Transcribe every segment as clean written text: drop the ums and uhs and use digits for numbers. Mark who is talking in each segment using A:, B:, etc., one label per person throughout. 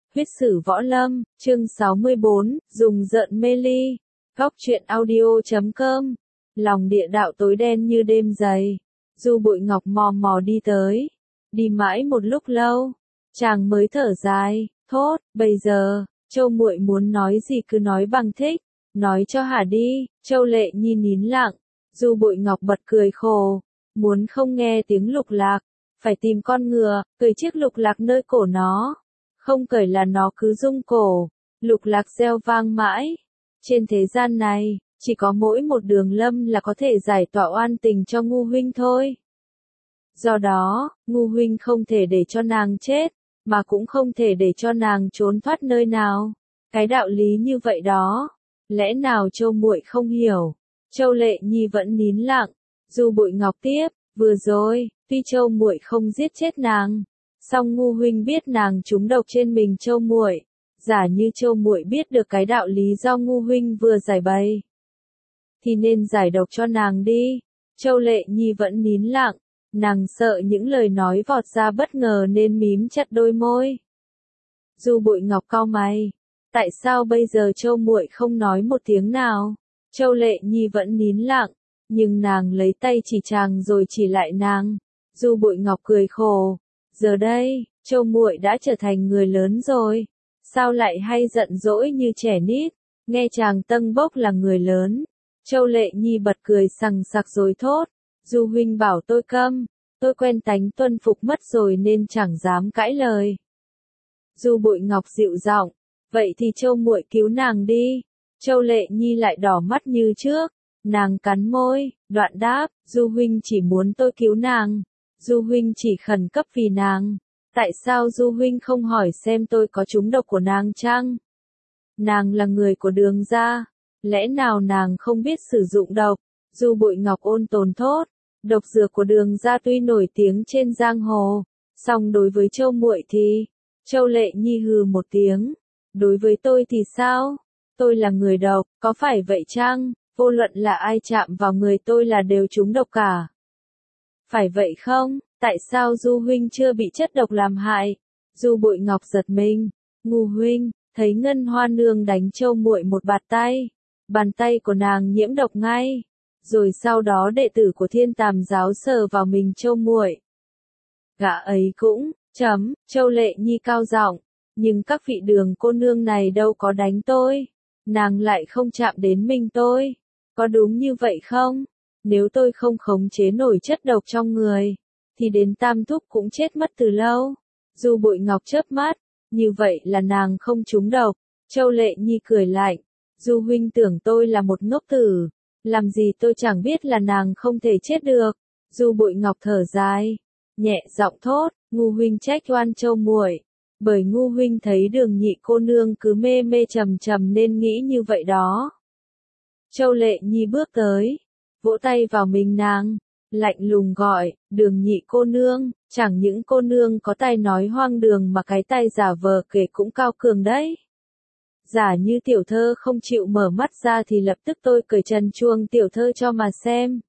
A: Huyết sử võ lâm, chương 64, dùng giận mê ly. Góc truyện audio.com. Lòng địa đạo tối đen như đêm dày. Du Bội Ngọc mò mò đi tới. Đi mãi một lúc lâu. Chàng mới thở dài, thốt, bây giờ, Châu muội muốn nói gì cứ nói bằng thích. Nói cho hả đi. Châu Lệ Nhi nín lặng. Du Bội Ngọc bật cười khổ. Muốn không nghe tiếng lục lạc. Phải tìm con ngựa, cởi chiếc lục lạc nơi cổ nó. Không cởi là nó cứ rung cổ. Lục lạc reo vang mãi. Trên thế gian này, chỉ có mỗi một Đường Lâm là có thể giải tỏa oan tình cho Ngu huynh thôi. Do đó, Ngu huynh không thể để cho nàng chết, mà cũng không thể để cho nàng trốn thoát nơi nào. Cái đạo lý như vậy đó, lẽ nào Châu muội không hiểu? Châu Lệ Nhi vẫn nín lặng. Du Bội Ngọc tiếp, vừa rồi, tuy Châu muội không giết chết nàng, song Ngu huynh biết nàng trúng độc trên mình Châu muội, giả như Châu muội biết được cái đạo lý do Ngu huynh vừa giải bày, thì nên giải độc cho nàng đi. Châu Lệ Nhi vẫn nín lặng, nàng sợ những lời nói vọt ra bất ngờ nên mím chặt đôi môi. Du Bội Ngọc cau mày, tại sao bây giờ Châu muội không nói một tiếng nào? Châu Lệ Nhi vẫn nín lặng, nhưng nàng lấy tay chỉ chàng rồi chỉ lại nàng. Du Bội Ngọc cười khổ, giờ đây, Châu muội đã trở thành người lớn rồi, sao lại hay giận dỗi như trẻ nít, nghe chàng tâng bốc là người lớn. Châu Lệ Nhi bật cười sằng sặc rồi thốt, Du huynh bảo tôi câm, tôi quen tánh tuân phục mất rồi nên chẳng dám cãi lời. Du Bội Ngọc dịu giọng, vậy thì Châu muội cứu nàng đi. Châu Lệ Nhi lại đỏ mắt như trước, nàng cắn môi, đoạn đáp, Du huynh chỉ muốn tôi cứu nàng. Du huynh chỉ khẩn cấp vì nàng. Tại sao Du huynh không hỏi xem tôi có trúng độc của nàng chăng? Nàng là người của Đường gia, lẽ nào nàng không biết sử dụng độc? Du Bội Ngọc ôn tồn thốt, độc dược của Đường gia tuy nổi tiếng trên giang hồ, song đối với Châu muội thì, Châu Lệ Nhi hừ một tiếng, đối với tôi thì sao? Tôi là người độc, có phải vậy chăng? Vô luận là ai chạm vào người tôi là đều trúng độc cả. Phải vậy không? Tại sao Du huynh chưa bị chất độc làm hại? Du Bội Ngọc giật mình. Ngu huynh, thấy Ngân Hoa nương đánh Châu muội một bạt tay. Bàn tay của nàng nhiễm độc ngay. Rồi sau đó đệ tử của Thiên Tàm giáo sờ vào mình Châu muội. Gã ấy cũng, Châu Lệ Nhi cao giọng. Nhưng các vị Đường cô nương này đâu có đánh tôi. Nàng lại không chạm đến mình tôi. Có đúng như vậy không? Nếu tôi không khống chế nổi chất độc trong người, thì đến Tam Thúc cũng chết mất từ lâu. Du Bội Ngọc chớp mắt, như vậy là nàng không trúng độc. Châu Lệ Nhi cười lạnh, Du huynh tưởng tôi là một ngốc tử, làm gì tôi chẳng biết là nàng không thể chết được. Du Bội Ngọc thở dài, nhẹ giọng thốt, Ngu huynh trách oan Châu muội, bởi Ngu huynh thấy Đường nhị cô nương cứ mê mê trầm trầm nên nghĩ như vậy đó. Châu Lệ Nhi bước tới, vỗ tay vào mình nàng, lạnh lùng gọi, Đường nhị cô nương, chẳng những cô nương có tài nói hoang đường mà cái tay giả vờ kể cũng cao cường đấy. Giả như tiểu thơ không chịu mở mắt ra thì lập tức tôi cởi trần chuông tiểu thơ cho mà xem.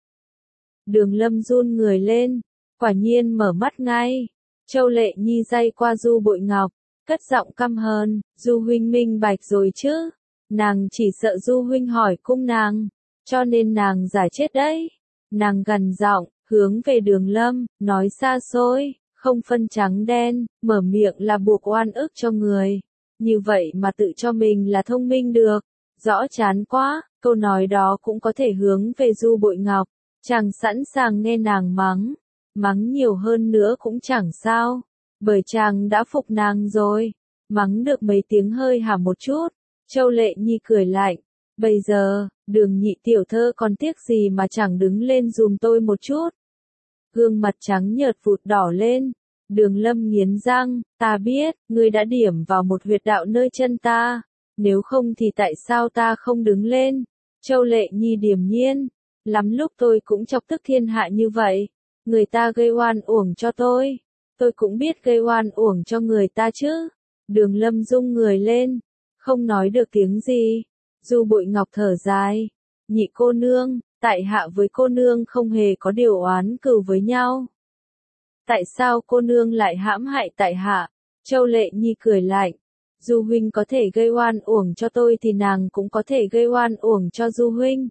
A: Đường Lâm run người lên, quả nhiên mở mắt ngay. Châu Lệ Nhi day qua Du Bội Ngọc, cất giọng căm hờn, Du huynh minh bạch rồi chứ. Nàng chỉ sợ Du huynh hỏi cung nàng, cho nên nàng giả chết đấy. Nàng gằn giọng, hướng về Đường Lâm, nói xa xôi, không phân trắng đen, mở miệng là buộc oan ức cho người. Như vậy mà tự cho mình là thông minh được, rõ chán quá. Câu nói đó cũng có thể hướng về Du Bội Ngọc, chàng sẵn sàng nghe nàng mắng, mắng nhiều hơn nữa cũng chẳng sao, bởi chàng đã phục nàng rồi, mắng được mấy tiếng hơi hả một chút. Châu Lệ Nhi cười lạnh, bây giờ, Đường nhị tiểu thơ còn tiếc gì mà chẳng đứng lên dùm tôi một chút. Gương mặt trắng nhợt vụt đỏ lên, Đường Lâm nghiến răng, ta biết, ngươi đã điểm vào một huyệt đạo nơi chân ta, nếu không thì tại sao ta không đứng lên? Châu Lệ Nhi điềm nhiên, lắm lúc tôi cũng chọc tức thiên hạ như vậy, người ta gây oan uổng cho tôi cũng biết gây oan uổng cho người ta chứ. Đường Lâm rung người lên, không nói được tiếng gì. Du Bội Ngọc thở dài, nhị cô nương, tại hạ với cô nương không hề có điều oán cừu với nhau. Tại sao cô nương lại hãm hại tại hạ? Châu Lệ Nhi cười lạnh, Du huynh có thể gây oan uổng cho tôi thì nàng cũng có thể gây oan uổng cho Du huynh.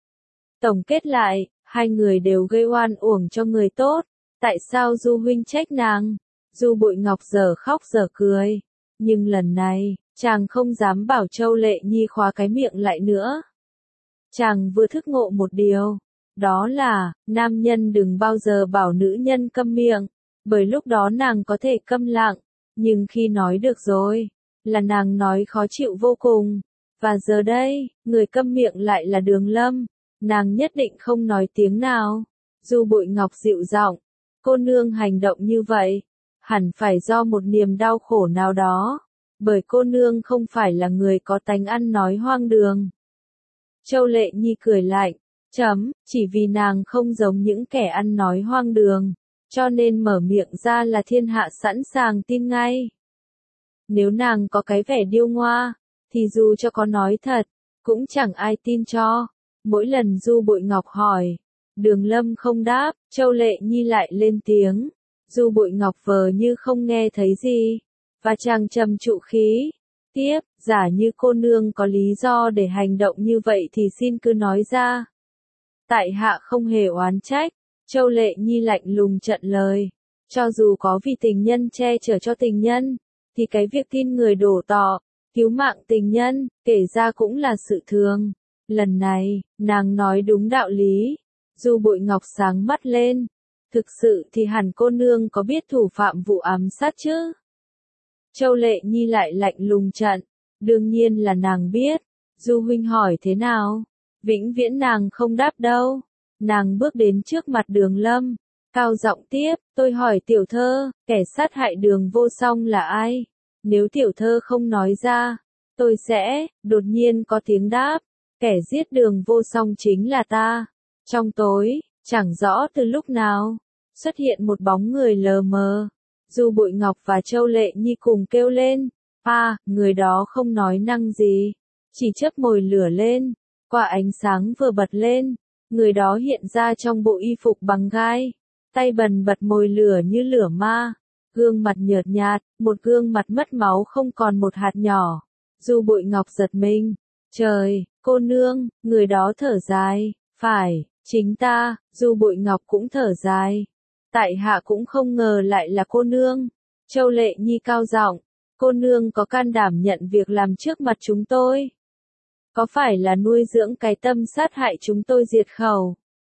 A: Tổng kết lại, hai người đều gây oan uổng cho người tốt, tại sao Du huynh trách nàng? Du Bội Ngọc giờ khóc giờ cười, nhưng lần này, chàng không dám bảo Châu Lệ Nhi khóa cái miệng lại nữa. Chàng vừa thức ngộ một điều, đó là, nam nhân đừng bao giờ bảo nữ nhân câm miệng, bởi lúc đó nàng có thể câm lặng, nhưng khi nói được rồi, là nàng nói khó chịu vô cùng. Và giờ đây, người câm miệng lại là Đường Lâm, nàng nhất định không nói tiếng nào. Du Bội Ngọc dịu giọng, cô nương hành động như vậy, hẳn phải do một niềm đau khổ nào đó, bởi cô nương không phải là người có tánh ăn nói hoang đường. Châu Lệ Nhi cười lạnh, chỉ vì nàng không giống những kẻ ăn nói hoang đường, cho nên mở miệng ra là thiên hạ sẵn sàng tin ngay. Nếu nàng có cái vẻ điêu ngoa, thì dù cho có nói thật, cũng chẳng ai tin cho. Mỗi lần Du Bội Ngọc hỏi, Đường Lâm không đáp, Châu Lệ Nhi lại lên tiếng. Du Bội Ngọc vờ như không nghe thấy gì, và chàng trầm trụ khí. Tiếp, giả như cô nương có lý do để hành động như vậy thì xin cứ nói ra. Tại hạ không hề oán trách, Châu Lệ Nhi lạnh lùng trận lời. Cho dù có vì tình nhân che chở cho tình nhân, thì cái việc tin người đổ tọ, cứu mạng tình nhân, kể ra cũng là sự thường. Lần này, nàng nói đúng đạo lý. Du Bội Ngọc sáng mắt lên. Thực sự thì hẳn cô nương có biết thủ phạm vụ ám sát chứ? Châu Lệ Nhi lại lạnh lùng trận. Đương nhiên là nàng biết. Du huynh hỏi thế nào? Vĩnh viễn nàng không đáp đâu. Nàng bước đến trước mặt Đường Lâm, cao giọng tiếp, tôi hỏi tiểu thơ, kẻ sát hại Đường Vô Song là ai? Nếu tiểu thơ không nói ra, tôi sẽ, đột nhiên có tiếng đáp, kẻ giết Đường Vô Song chính là ta. Trong tối, chẳng rõ từ lúc nào, xuất hiện một bóng người lờ mờ. Du Bội Ngọc và Châu Lệ Nhi cùng kêu lên, người đó không nói năng gì, chỉ chớp mồi lửa lên, qua ánh sáng vừa bật lên, người đó hiện ra trong bộ y phục bằng gai, tay bần bật mồi lửa như lửa ma, gương mặt nhợt nhạt, một gương mặt mất máu không còn một hạt nhỏ. Du Bội Ngọc giật mình, trời, cô nương, người đó thở dài, phải, chính ta. Du Bội Ngọc cũng thở dài. Tại hạ cũng không ngờ lại là cô nương. Châu Lệ Nhi cao giọng, cô nương có can đảm nhận việc làm trước mặt chúng tôi. Có phải là nuôi dưỡng cái tâm sát hại chúng tôi diệt khẩu?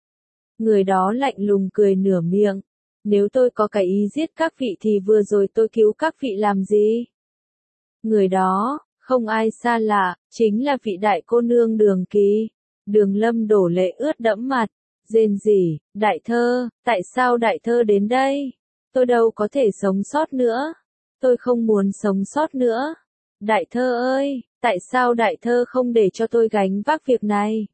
A: Người đó lạnh lùng cười nửa miệng. Nếu tôi có cái ý giết các vị thì vừa rồi tôi cứu các vị làm gì? Người đó, không ai xa lạ, chính là vị đại cô nương Đường Kỳ. Đường Lâm đổ lệ ướt đẫm mặt, rên rỉ, đại thơ, tại sao đại thơ đến đây? Tôi đâu có thể sống sót nữa. Tôi không muốn sống sót nữa. Đại thơ ơi, tại sao đại thơ không để cho tôi gánh vác việc này?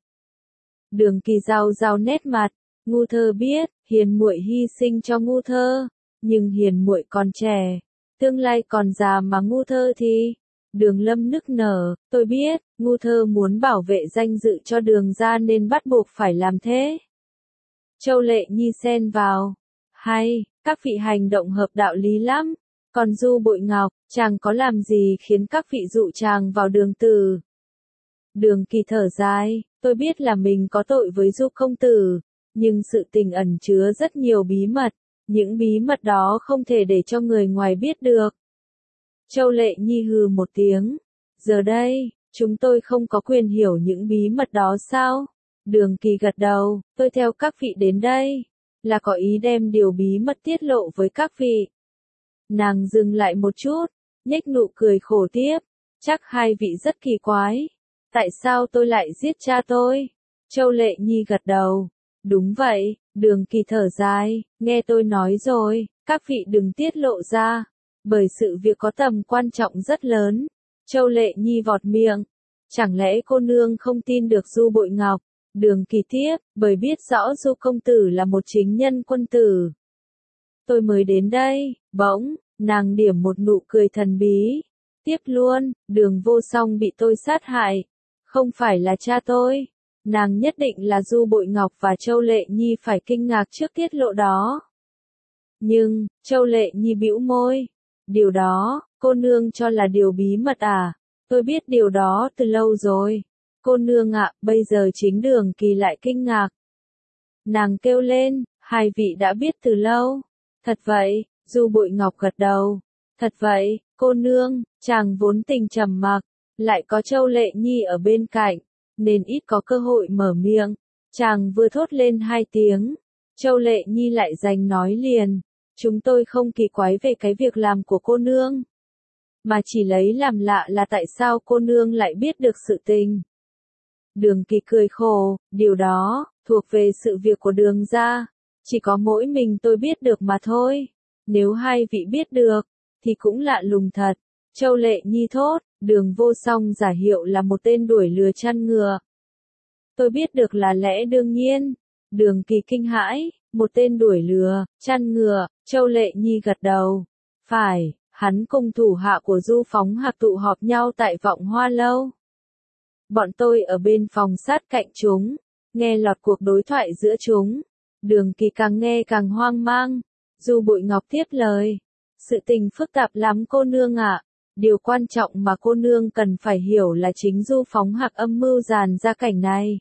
A: Đường Kỳ rào rào nét mặt, ngu thơ biết, hiền muội hy sinh cho ngu thơ, nhưng hiền muội còn trẻ, tương lai còn già mà ngu thơ thì... Đường Lâm nức nở, tôi biết, ngu thơ muốn bảo vệ danh dự cho Đường gia nên bắt buộc phải làm thế. Châu Lệ Nhi xen vào, hay, các vị hành động hợp đạo lý lắm, còn Du Bội Ngọc, chàng có làm gì khiến các vị dụ chàng vào đường tử? Đường Kỳ thở dài, tôi biết là mình có tội với Du công tử, nhưng sự tình ẩn chứa rất nhiều bí mật, những bí mật đó không thể để cho người ngoài biết được. Châu Lệ Nhi hừ một tiếng. Giờ đây, chúng tôi không có quyền hiểu những bí mật đó sao? Đường Kỳ gật đầu, tôi theo các vị đến đây, là có ý đem điều bí mật tiết lộ với các vị. Nàng dừng lại một chút, nhếch nụ cười khổ tiếp, chắc hai vị rất kỳ quái. Tại sao tôi lại giết cha tôi? Châu Lệ Nhi gật đầu. Đúng vậy, Đường Kỳ thở dài, nghe tôi nói rồi, các vị đừng tiết lộ ra. Bởi sự việc có tầm quan trọng rất lớn. Châu Lệ Nhi vọt miệng. Chẳng lẽ cô nương không tin được Du Bội Ngọc? Đường Kỳ tiếp, bởi biết rõ Du công tử là một chính nhân quân tử. Tôi mới đến đây, bỗng, nàng điểm một nụ cười thần bí. Tiếp luôn, Đường Vô Song bị tôi sát hại. Không phải là cha tôi. Nàng nhất định là Du Bội Ngọc và Châu Lệ Nhi phải kinh ngạc trước tiết lộ đó. Nhưng, Châu Lệ Nhi bĩu môi. Điều đó, Cô nương cho là điều bí mật à? Tôi biết điều đó từ lâu rồi. Cô nương ạ, bây giờ chính Đường Kỳ lại kinh ngạc. Nàng kêu lên, hai vị đã biết từ lâu. Thật vậy, Du Bội Ngọc gật đầu. Thật vậy, cô nương, chàng vốn tình trầm mặc, lại có Châu Lệ Nhi ở bên cạnh, nên ít có cơ hội mở miệng. Chàng vừa thốt lên hai tiếng, Châu Lệ Nhi lại giành nói liền. Chúng tôi không kỳ quái về cái việc làm của cô nương, mà chỉ lấy làm lạ là tại sao cô nương lại biết được sự tình. Đường Kỳ cười khổ, điều đó thuộc về sự việc của Đường gia, chỉ có mỗi mình tôi biết được mà thôi. Nếu hai vị biết được, thì cũng lạ lùng thật. Châu Lệ Nhi thốt, Đường Vô Song giả hiệu là một tên đuổi lừa chăn ngựa. Tôi biết được là lẽ đương nhiên. Đường Kỳ kinh hãi, một tên đuổi lừa, chăn ngựa. Châu Lệ Nhi gật đầu. Phải, hắn cùng thủ hạ của Du Phóng Hạc tụ họp nhau tại Vọng Hoa Lâu. Bọn tôi ở bên phòng sát cạnh chúng, nghe lọt cuộc đối thoại giữa chúng. Đường Kỳ càng nghe càng hoang mang. Du Bội Ngọc tiếp lời. Sự tình phức tạp lắm cô nương ạ. Điều quan trọng mà cô nương cần phải hiểu là chính Du Phóng Hạc âm mưu dàn ra cảnh này.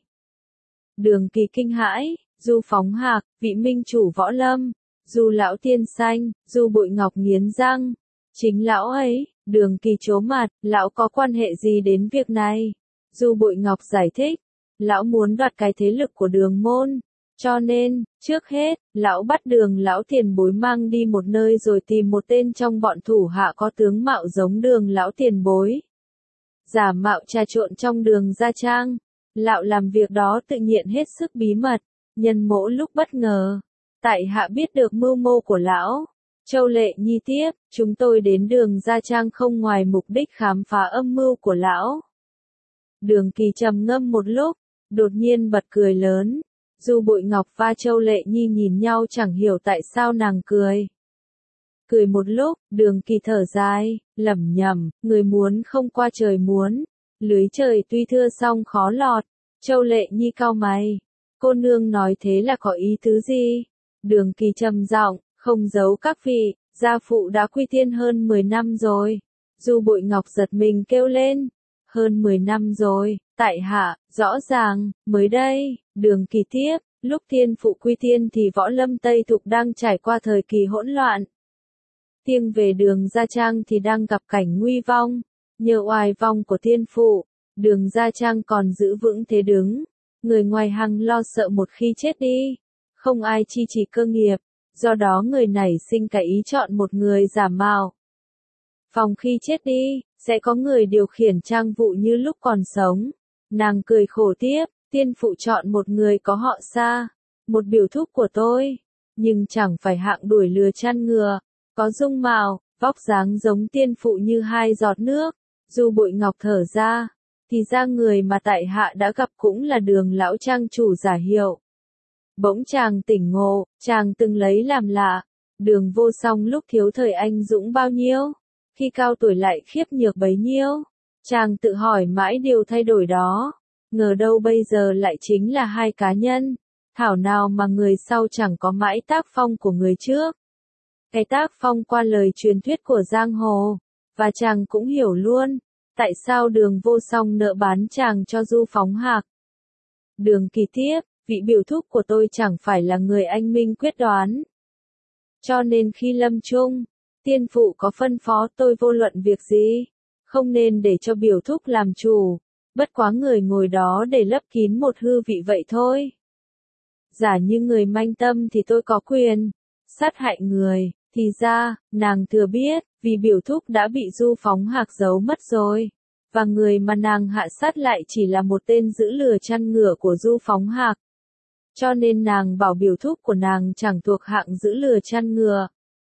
A: Đường Kỳ kinh hãi, Du Phóng Hạc, vị minh chủ võ lâm, Du lão tiên xanh. Du Bội Ngọc nghiến răng. Chính lão ấy. Đường Kỳ trố mặt, lão có quan hệ gì đến việc này? Du Bội Ngọc giải thích, lão muốn đoạt cái thế lực của Đường môn, cho nên, trước hết, lão bắt Đường lão tiền bối mang đi một nơi rồi tìm một tên trong bọn thủ hạ có tướng mạo giống Đường lão tiền bối. Giả mạo trà trộn trong Đường gia trang, lão làm việc đó tự nhiên hết sức bí mật, nhân mỗi lúc bất ngờ. Tại hạ biết được mưu mô của lão. Châu Lệ Nhi tiếp, chúng tôi đến Đường gia trang không ngoài mục đích khám phá âm mưu của lão. Đường Kỳ trầm ngâm một lúc, đột nhiên bật cười lớn. Du Bội Ngọc và Châu Lệ Nhi nhìn nhau chẳng hiểu tại sao nàng cười. Cười một lúc, Đường Kỳ thở dài, lẩm nhẩm, người muốn không qua trời muốn. Lưới trời tuy thưa song khó lọt. Châu Lệ Nhi cau mày. Cô nương nói thế là có ý tứ gì? Đường Kỳ trầm giọng, không giấu các vị, gia phụ đã quy tiên hơn 10 năm rồi. Du Bội Ngọc giật mình kêu lên. Hơn 10 năm rồi, tại hạ, rõ ràng, mới đây. Đường Kỳ tiếp, lúc thiên phụ quy tiên thì võ lâm Tây Thục đang trải qua thời kỳ hỗn loạn. Tiêng về Đường gia trang thì đang gặp cảnh nguy vong. Nhờ oai vong của thiên phụ, Đường gia trang còn giữ vững thế đứng. Người ngoài hằng lo sợ một khi chết đi, không ai chi trì cơ nghiệp, do đó người nảy sinh cái ý chọn một người giả mạo. Phòng khi chết đi, sẽ có người điều khiển trang vụ như lúc còn sống. Nàng cười khổ tiếp, tiên phụ chọn một người có họ Sa, một biểu thúc của tôi, nhưng chẳng phải hạng đuổi lừa chăn ngựa, có dung mạo, vóc dáng giống tiên phụ như hai giọt nước. Du Bội Ngọc thở ra, thì ra người mà tại hạ đã gặp cũng là Đường lão trang chủ giả hiệu. Bỗng chàng tỉnh ngộ, chàng từng lấy làm lạ, Đường Vô Song lúc thiếu thời anh dũng bao nhiêu, khi cao tuổi lại khiếp nhược bấy nhiêu. Chàng tự hỏi mãi điều thay đổi đó, ngờ đâu bây giờ lại chính là hai cá nhân. Thảo nào mà người sau chẳng có mãi tác phong của người trước. Cái tác phong qua lời truyền thuyết của giang hồ, và chàng cũng hiểu luôn, tại sao Đường Vô Song nợ bán chàng cho Du Phóng Hạc. Đường Kỳ tiếp, vị biểu thúc của tôi chẳng phải là người anh minh quyết đoán. Cho nên khi lâm chung, tiên phụ có phân phó tôi vô luận việc gì, không nên để cho biểu thúc làm chủ, bất quá người ngồi đó để lấp kín một hư vị vậy thôi. Giả như người manh tâm thì tôi có quyền sát hại người, thì ra, nàng thừa biết, vì biểu thúc đã bị Du Phóng Hạc giấu mất rồi, và người mà nàng hạ sát lại chỉ là một tên giữ lừa chăn ngựa của Du Phóng Hạc. Cho nên nàng bảo biểu thúc của nàng chẳng thuộc hạng giữ lừa chăn ngựa.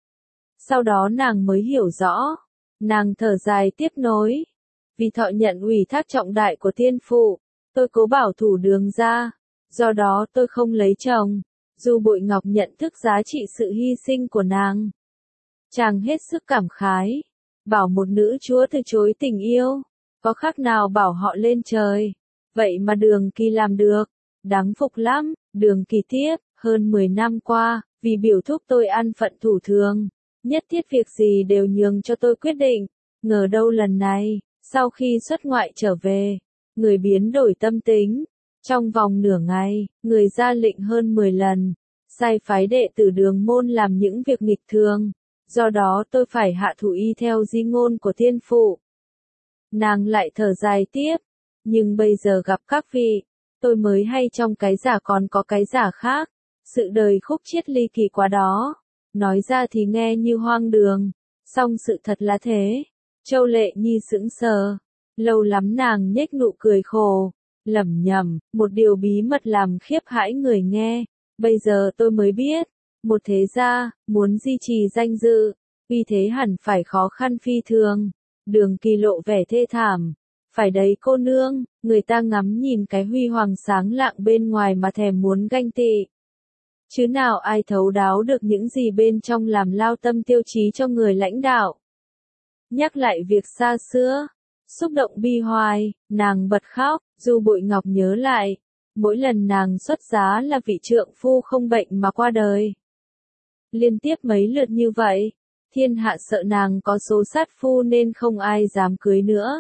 A: Sau đó nàng mới hiểu rõ. Nàng thở dài tiếp nối. Vì thọ nhận ủy thác trọng đại của tiên phụ, tôi cố bảo thủ Đường gia, do đó tôi không lấy chồng. Du Bội Ngọc nhận thức giá trị sự hy sinh của nàng. Chàng hết sức cảm khái. Bảo một nữ chúa từ chối tình yêu, có khác nào bảo họ lên trời. Vậy mà Đường Kỳ làm được. Đáng phục lắm. Đường Kỳ tiếp, hơn 10 năm qua, vì biểu thúc tôi ăn phận thủ thường, nhất thiết việc gì đều nhường cho tôi quyết định. Ngờ đâu lần này, sau khi xuất ngoại trở về, người biến đổi tâm tính. Trong vòng nửa ngày, người ra lệnh hơn 10 lần, sai phái đệ tử Đường môn làm những việc nghịch thường. Do đó tôi phải hạ thủ y theo di ngôn của tiên phụ. Nàng lại thở dài tiếp. Nhưng bây giờ gặp các vị, tôi mới hay trong cái giả còn có cái giả khác. Sự đời khúc chiết ly kỳ quá đó. Nói ra thì nghe như hoang đường. Song sự thật là thế. Châu Lệ Nhi sững sờ. Lâu lắm nàng nhếch nụ cười khổ. Lẩm nhẩm, một điều bí mật làm khiếp hãi người nghe. Bây giờ tôi mới biết. Một thế gia, muốn duy trì danh dự. Vì thế hẳn phải khó khăn phi thường. Đường Kỳ lộ vẻ thê thảm. Phải đấy cô nương, người ta ngắm nhìn cái huy hoàng sáng lạng bên ngoài mà thèm muốn ganh tị. Chứ nào ai thấu đáo được những gì bên trong làm lao tâm tiêu chí cho người lãnh đạo. Nhắc lại việc xa xưa, xúc động bi hoài, nàng bật khóc, Du Bội Ngọc nhớ lại. Mỗi lần nàng xuất giá là vị trượng phu không bệnh mà qua đời. Liên tiếp mấy lượt như vậy, thiên hạ sợ nàng có số sát phu nên không ai dám cưới nữa.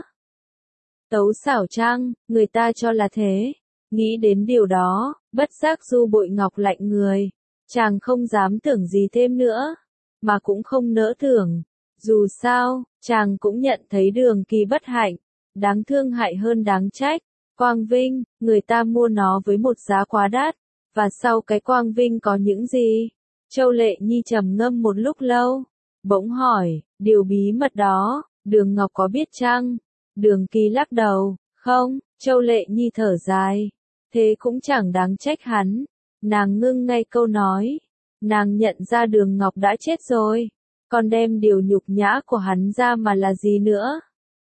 A: Tấu xảo trăng, người ta cho là thế. Nghĩ đến điều đó, bất giác Du Bội Ngọc lạnh người. Chàng không dám tưởng gì thêm nữa, mà cũng không nỡ tưởng. Dù sao, chàng cũng nhận thấy Đường Kỳ bất hạnh, đáng thương hại hơn đáng trách. Quang vinh, người ta mua nó với một giá quá đắt, và sau cái quang vinh có những gì? Châu Lệ Nhi trầm ngâm một lúc lâu, bỗng hỏi, điều bí mật đó, Đường Ngọc có biết chăng? Đường Kỳ lắc đầu, không. Châu Lệ Nhi thở dài, thế cũng chẳng đáng trách hắn. Nàng ngưng ngay câu nói, nàng nhận ra Đường Ngọc đã chết rồi, còn đem điều nhục nhã của hắn ra mà là gì nữa?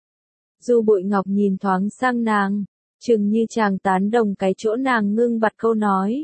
A: Du Bội Ngọc nhìn thoáng sang nàng, chừng như chàng tán đồng cái chỗ nàng ngưng bặt câu nói.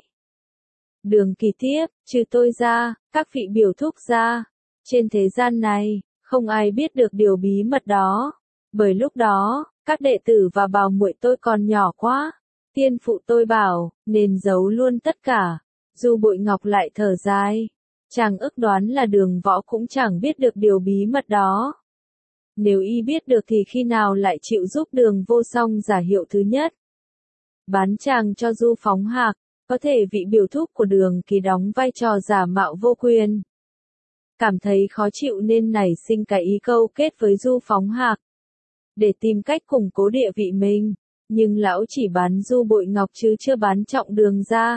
A: Đường Kỳ tiếp, trừ tôi ra, các vị biểu thúc ra, trên thế gian này, không ai biết được điều bí mật đó. Bởi lúc đó, các đệ tử và bảo muội tôi còn nhỏ quá. Tiên phụ tôi bảo, nên giấu luôn tất cả. Du Bội Ngọc lại thở dài. Chàng ước đoán là Đường Võ cũng chẳng biết được điều bí mật đó. Nếu y biết được thì khi nào lại chịu giúp Đường Vô Song giả hiệu thứ nhất. Bán chàng cho Du Phóng Hạc, có thể vị biểu thúc của Đường Kỳ đóng vai trò giả mạo vô quyền. Cảm thấy khó chịu nên nảy sinh cái ý câu kết với Du Phóng Hạc, để tìm cách củng cố địa vị mình, nhưng lão chỉ bán Du Bội Ngọc chứ chưa bán Trọng Đường ra.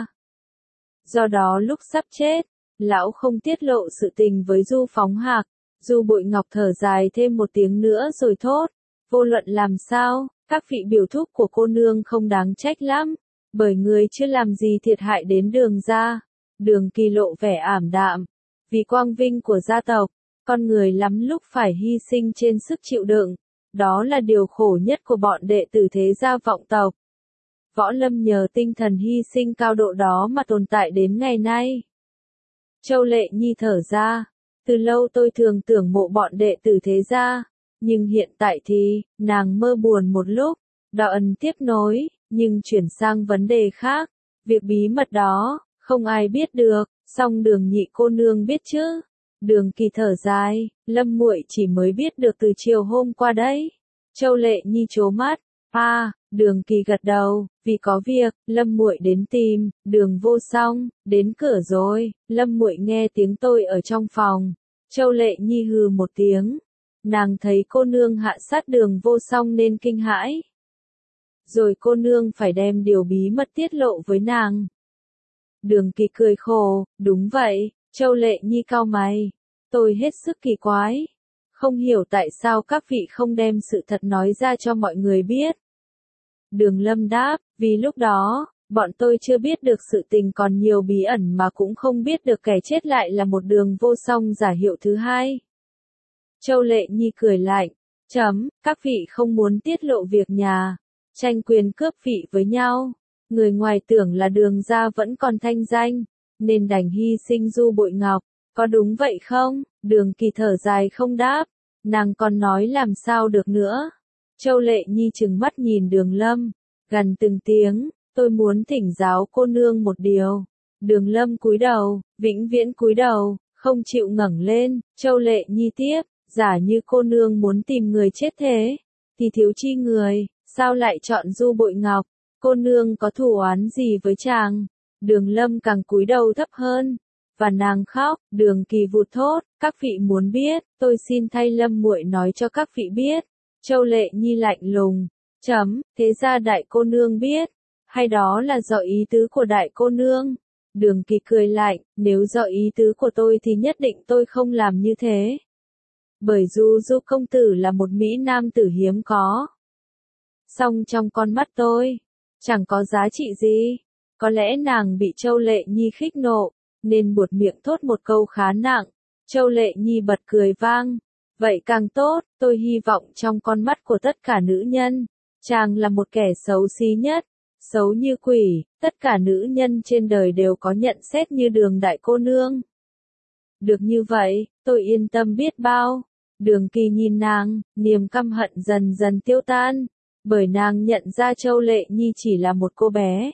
A: Do đó lúc sắp chết, lão không tiết lộ sự tình với Du Phóng Hạc. Du Bội Ngọc thở dài thêm một tiếng nữa rồi thốt, vô luận làm sao, các vị biểu thúc của cô nương không đáng trách lắm, bởi người chưa làm gì thiệt hại đến Đường gia. Đường Kỳ lộ vẻ ảm đạm, vì quang vinh của gia tộc, con người lắm lúc phải hy sinh trên sức chịu đựng. Đó là điều khổ nhất của bọn đệ tử thế gia vọng tộc. Võ Lâm nhờ tinh thần hy sinh cao độ đó mà tồn tại đến ngày nay. Châu Lệ Nhi thở ra, từ lâu tôi thường tưởng mộ bọn đệ tử thế gia, nhưng hiện tại thì, nàng mơ buồn một lúc, Đạo Ân tiếp nối, nhưng chuyển sang vấn đề khác. Việc bí mật đó, không ai biết được, song Đường nhị cô nương biết chứ. Đường Kỳ thở dài, Lâm muội chỉ mới biết được từ chiều hôm qua đấy. Châu Lệ Nhi trố mắt, Đường Kỳ gật đầu, vì có việc, Lâm muội đến tìm, Đường Vô Song, đến cửa rồi, Lâm muội nghe tiếng tôi ở trong phòng. Châu Lệ Nhi hừ một tiếng, nàng thấy cô nương hạ sát Đường Vô Song nên kinh hãi. Rồi cô nương phải đem điều bí mật tiết lộ với nàng. Đường Kỳ cười khổ, đúng vậy. Châu Lệ Nhi cau mày, tôi hết sức kỳ quái, không hiểu tại sao các vị không đem sự thật nói ra cho mọi người biết. Đường Lâm đáp, vì lúc đó, bọn tôi chưa biết được sự tình còn nhiều bí ẩn mà cũng không biết được kẻ chết lại là một Đường Vô Song giả hiệu thứ hai. Châu Lệ Nhi cười lạnh, các vị không muốn tiết lộ việc nhà, tranh quyền cướp vị với nhau, người ngoài tưởng là Đường gia vẫn còn thanh danh, nên đành hy sinh Du Bội Ngọc, có đúng vậy không? Đường Kỳ thở dài không đáp, nàng còn nói làm sao được nữa. Châu Lệ Nhi trừng mắt nhìn Đường Lâm, gằn từng tiếng, tôi muốn thỉnh giáo cô nương một điều. Đường Lâm cúi đầu, vĩnh viễn cúi đầu, không chịu ngẩng lên. Châu Lệ Nhi tiếp, Giả như cô nương muốn tìm người chết thế, thì thiếu chi người, sao lại chọn Du Bội Ngọc? Cô nương có thù oán gì với chàng? Đường Lâm càng cúi đầu thấp hơn, và nàng khóc. Đường Kỳ vụt thốt, các vị muốn biết, tôi xin thay Lâm muội nói cho các vị biết. Châu Lệ Nhi lạnh lùng, thế ra đại cô nương biết, hay đó là do ý tứ của đại cô nương? Đường Kỳ cười lạnh, nếu do ý tứ của tôi thì nhất định tôi không làm như thế. Bởi Du công tử là một mỹ nam tử hiếm có. Song trong con mắt tôi, chẳng có giá trị gì. Có lẽ nàng bị Châu Lệ Nhi khích nộ, nên buột miệng thốt một câu khá nặng. Châu Lệ Nhi bật cười vang. Vậy càng tốt, tôi hy vọng trong con mắt của tất cả nữ nhân, chàng là một kẻ xấu xí nhất, xấu như quỷ, tất cả nữ nhân trên đời đều có nhận xét như Đường đại cô nương. Được như vậy, tôi yên tâm biết bao. Đường Kỳ nhìn nàng, niềm căm hận dần dần tiêu tan, bởi nàng nhận ra Châu Lệ Nhi chỉ là một cô bé.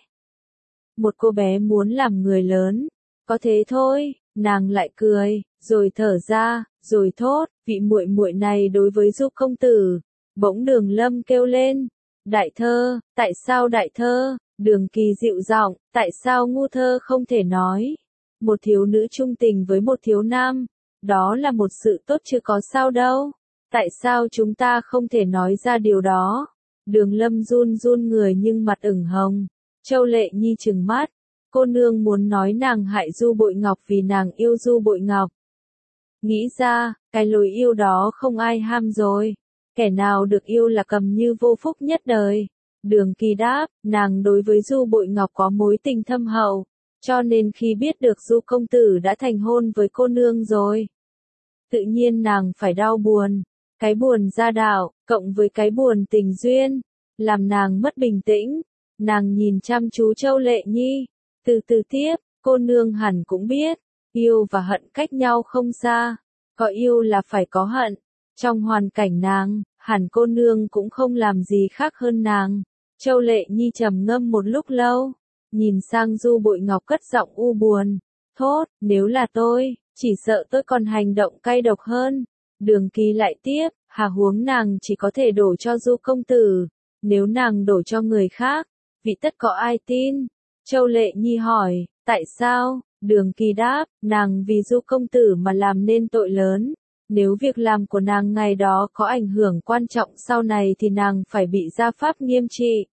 A: Một cô bé muốn làm người lớn, có thế thôi. Nàng lại cười, rồi thở ra, rồi thốt, vị muội muội này đối với Du công tử. Bỗng Đường Lâm kêu lên, đại thơ, tại sao đại thơ? Đường Kỳ dịu giọng, tại sao ngu thơ không thể nói? Một thiếu nữ chung tình với một thiếu nam, đó là một sự tốt chứ có sao đâu. Tại sao chúng ta không thể nói ra điều đó? Đường Lâm run run người nhưng mặt ửng hồng. Châu Lệ Nhi trừng mắt. Cô nương muốn nói nàng hại Du Bội Ngọc vì nàng yêu Du Bội Ngọc. Nghĩ ra, cái lối yêu đó không ai ham rồi. Kẻ nào được yêu là cầm như vô phúc nhất đời. Đường Kỳ đáp, nàng đối với Du Bội Ngọc có mối tình thâm hậu, cho nên khi biết được Du công tử đã thành hôn với cô nương rồi, tự nhiên nàng phải đau buồn. Cái buồn gia đạo, cộng với cái buồn tình duyên, làm nàng mất bình tĩnh. Nàng nhìn chăm chú Châu Lệ Nhi, từ từ tiếp, cô nương hẳn cũng biết, yêu và hận cách nhau không xa, có yêu là phải có hận. Trong hoàn cảnh nàng, hẳn cô nương cũng không làm gì khác hơn nàng. Châu Lệ Nhi trầm ngâm một lúc lâu, nhìn sang Du Bội Ngọc cất giọng u buồn, thốt, nếu là tôi, chỉ sợ tôi còn hành động cay độc hơn. Đường Kỳ lại tiếp, hà huống nàng chỉ có thể đổ cho Du công tử, nếu nàng đổ cho người khác, vì tất có ai tin? Châu Lệ Nhi hỏi, tại sao? Đường Kỳ đáp, nàng vì Du công tử mà làm nên tội lớn. Nếu việc làm của nàng ngày đó có ảnh hưởng quan trọng sau này thì nàng phải bị gia pháp nghiêm trị.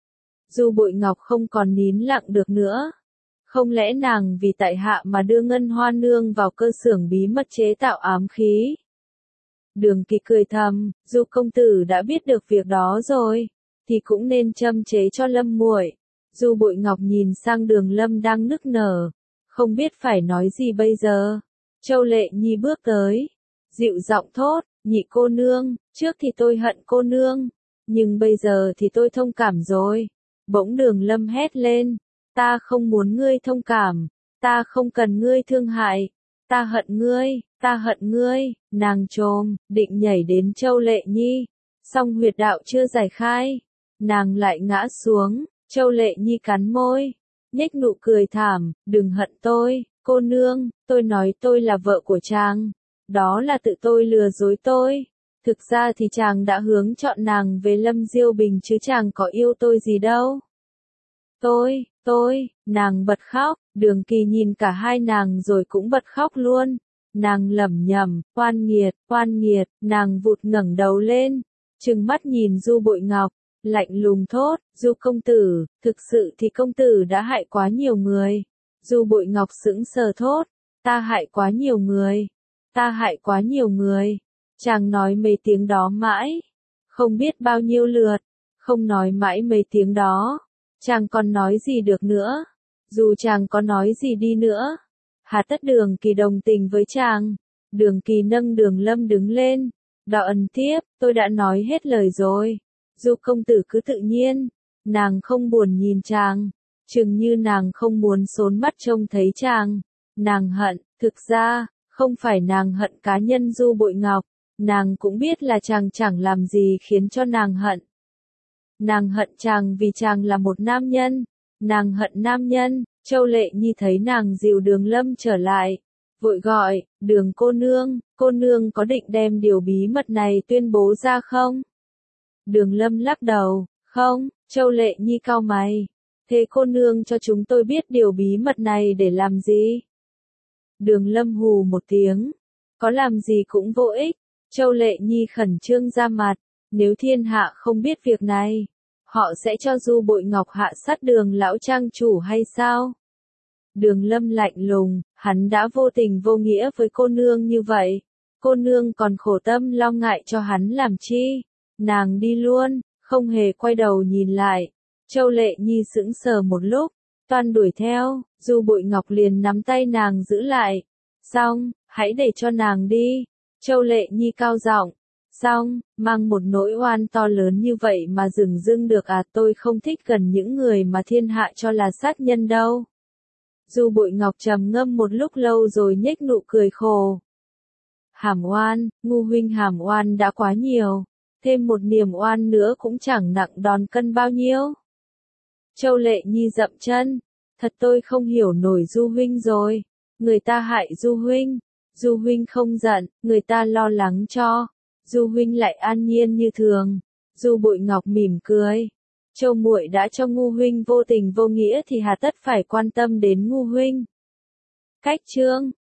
A: Du Bội Ngọc không còn nín lặng được nữa. Không lẽ nàng vì tại hạ mà đưa Ngân Hoa nương vào cơ xưởng bí mật chế tạo ám khí? Đường Kỳ cười thầm, Du công tử đã biết được việc đó rồi, thì cũng nên châm chế cho Lâm muội. Du Bội Ngọc nhìn sang Đường Lâm đang nức nở, không biết phải nói gì bây giờ. Châu Lệ Nhi bước tới, dịu giọng thốt, nhị cô nương, trước thì tôi hận cô nương, nhưng bây giờ thì tôi thông cảm rồi. Bỗng Đường Lâm hét lên, ta không muốn ngươi thông cảm, ta không cần ngươi thương hại, ta hận ngươi, ta hận ngươi. Nàng trồm, định nhảy đến Châu Lệ Nhi, song huyệt đạo chưa giải khai, nàng lại ngã xuống. Châu Lệ Nhi cắn môi, nhếch nụ cười thảm, đừng hận tôi, cô nương, tôi nói tôi là vợ của chàng, đó là tự tôi lừa dối tôi. Thực ra thì chàng đã hướng chọn nàng về Lâm Diêu Bình chứ chàng có yêu tôi gì đâu. Nàng bật khóc. Đường Kỳ nhìn cả hai nàng rồi cũng bật khóc luôn. Nàng lẩm nhẩm, oan nghiệt, nàng vụt ngẩng đầu lên, trừng mắt nhìn Du Bội Ngọc, lạnh lùng thốt, Du công tử, thực sự thì công tử đã hại quá nhiều người. Du Bội Ngọc sững sờ thốt, ta hại quá nhiều người, ta hại quá nhiều người. Chàng nói mấy tiếng đó mãi, không biết bao nhiêu lượt, không nói mãi mấy tiếng đó, chàng còn nói gì được nữa? Dù chàng có nói gì đi nữa, hà tất Đường Kỳ đồng tình với chàng. Đường Kỳ nâng Đường Lâm đứng lên, đạo ẩn tiếp, tôi đã nói hết lời rồi. Du công tử cứ tự nhiên. Nàng không buồn nhìn chàng, chừng như nàng không muốn xốn mắt trông thấy chàng. Nàng hận, thực ra, không phải nàng hận cá nhân Du Bội Ngọc, nàng cũng biết là chàng chẳng làm gì khiến cho nàng hận. Nàng hận chàng vì chàng là một nam nhân, nàng hận nam nhân. Châu Lệ Nhi thấy nàng dìu Đường Lâm trở lại, vội gọi, Đường cô nương có định đem điều bí mật này tuyên bố ra không? Đường Lâm lắc đầu, không. Châu Lệ Nhi cau mày, thế cô nương cho chúng tôi biết điều bí mật này để làm gì? Đường Lâm hù một tiếng, có làm gì cũng vô ích. Châu Lệ Nhi khẩn trương ra mặt, nếu thiên hạ không biết việc này, họ sẽ cho Du Bội Ngọc hạ sát Đường lão trang chủ hay sao? Đường Lâm lạnh lùng, hắn đã vô tình vô nghĩa với cô nương như vậy, cô nương còn khổ tâm lo ngại cho hắn làm chi? Nàng đi luôn, không hề quay đầu nhìn lại. Châu Lệ Nhi sững sờ một lúc, toan đuổi theo, Du Bội Ngọc liền nắm tay nàng giữ lại. Xong, hãy để cho nàng đi. Châu Lệ Nhi cao giọng. Xong, mang một nỗi oan to lớn như vậy mà dừng dưng được à? Tôi không thích gần những người mà thiên hạ cho là sát nhân đâu. Du Bội Ngọc trầm ngâm một lúc lâu rồi nhếch nụ cười khổ. Hàm oan, ngu huynh hàm oan đã quá nhiều, thêm một niềm oan nữa cũng chẳng nặng đòn cân bao nhiêu. Châu Lệ Nhi dậm chân, thật tôi không hiểu nổi Du huynh rồi, người ta hại Du huynh không giận, người ta lo lắng cho, Du huynh lại an nhiên như thường. Du Bội Ngọc mỉm cười, Châu muội đã cho ngu huynh vô tình vô nghĩa thì hà tất phải quan tâm đến ngu huynh. Cách chương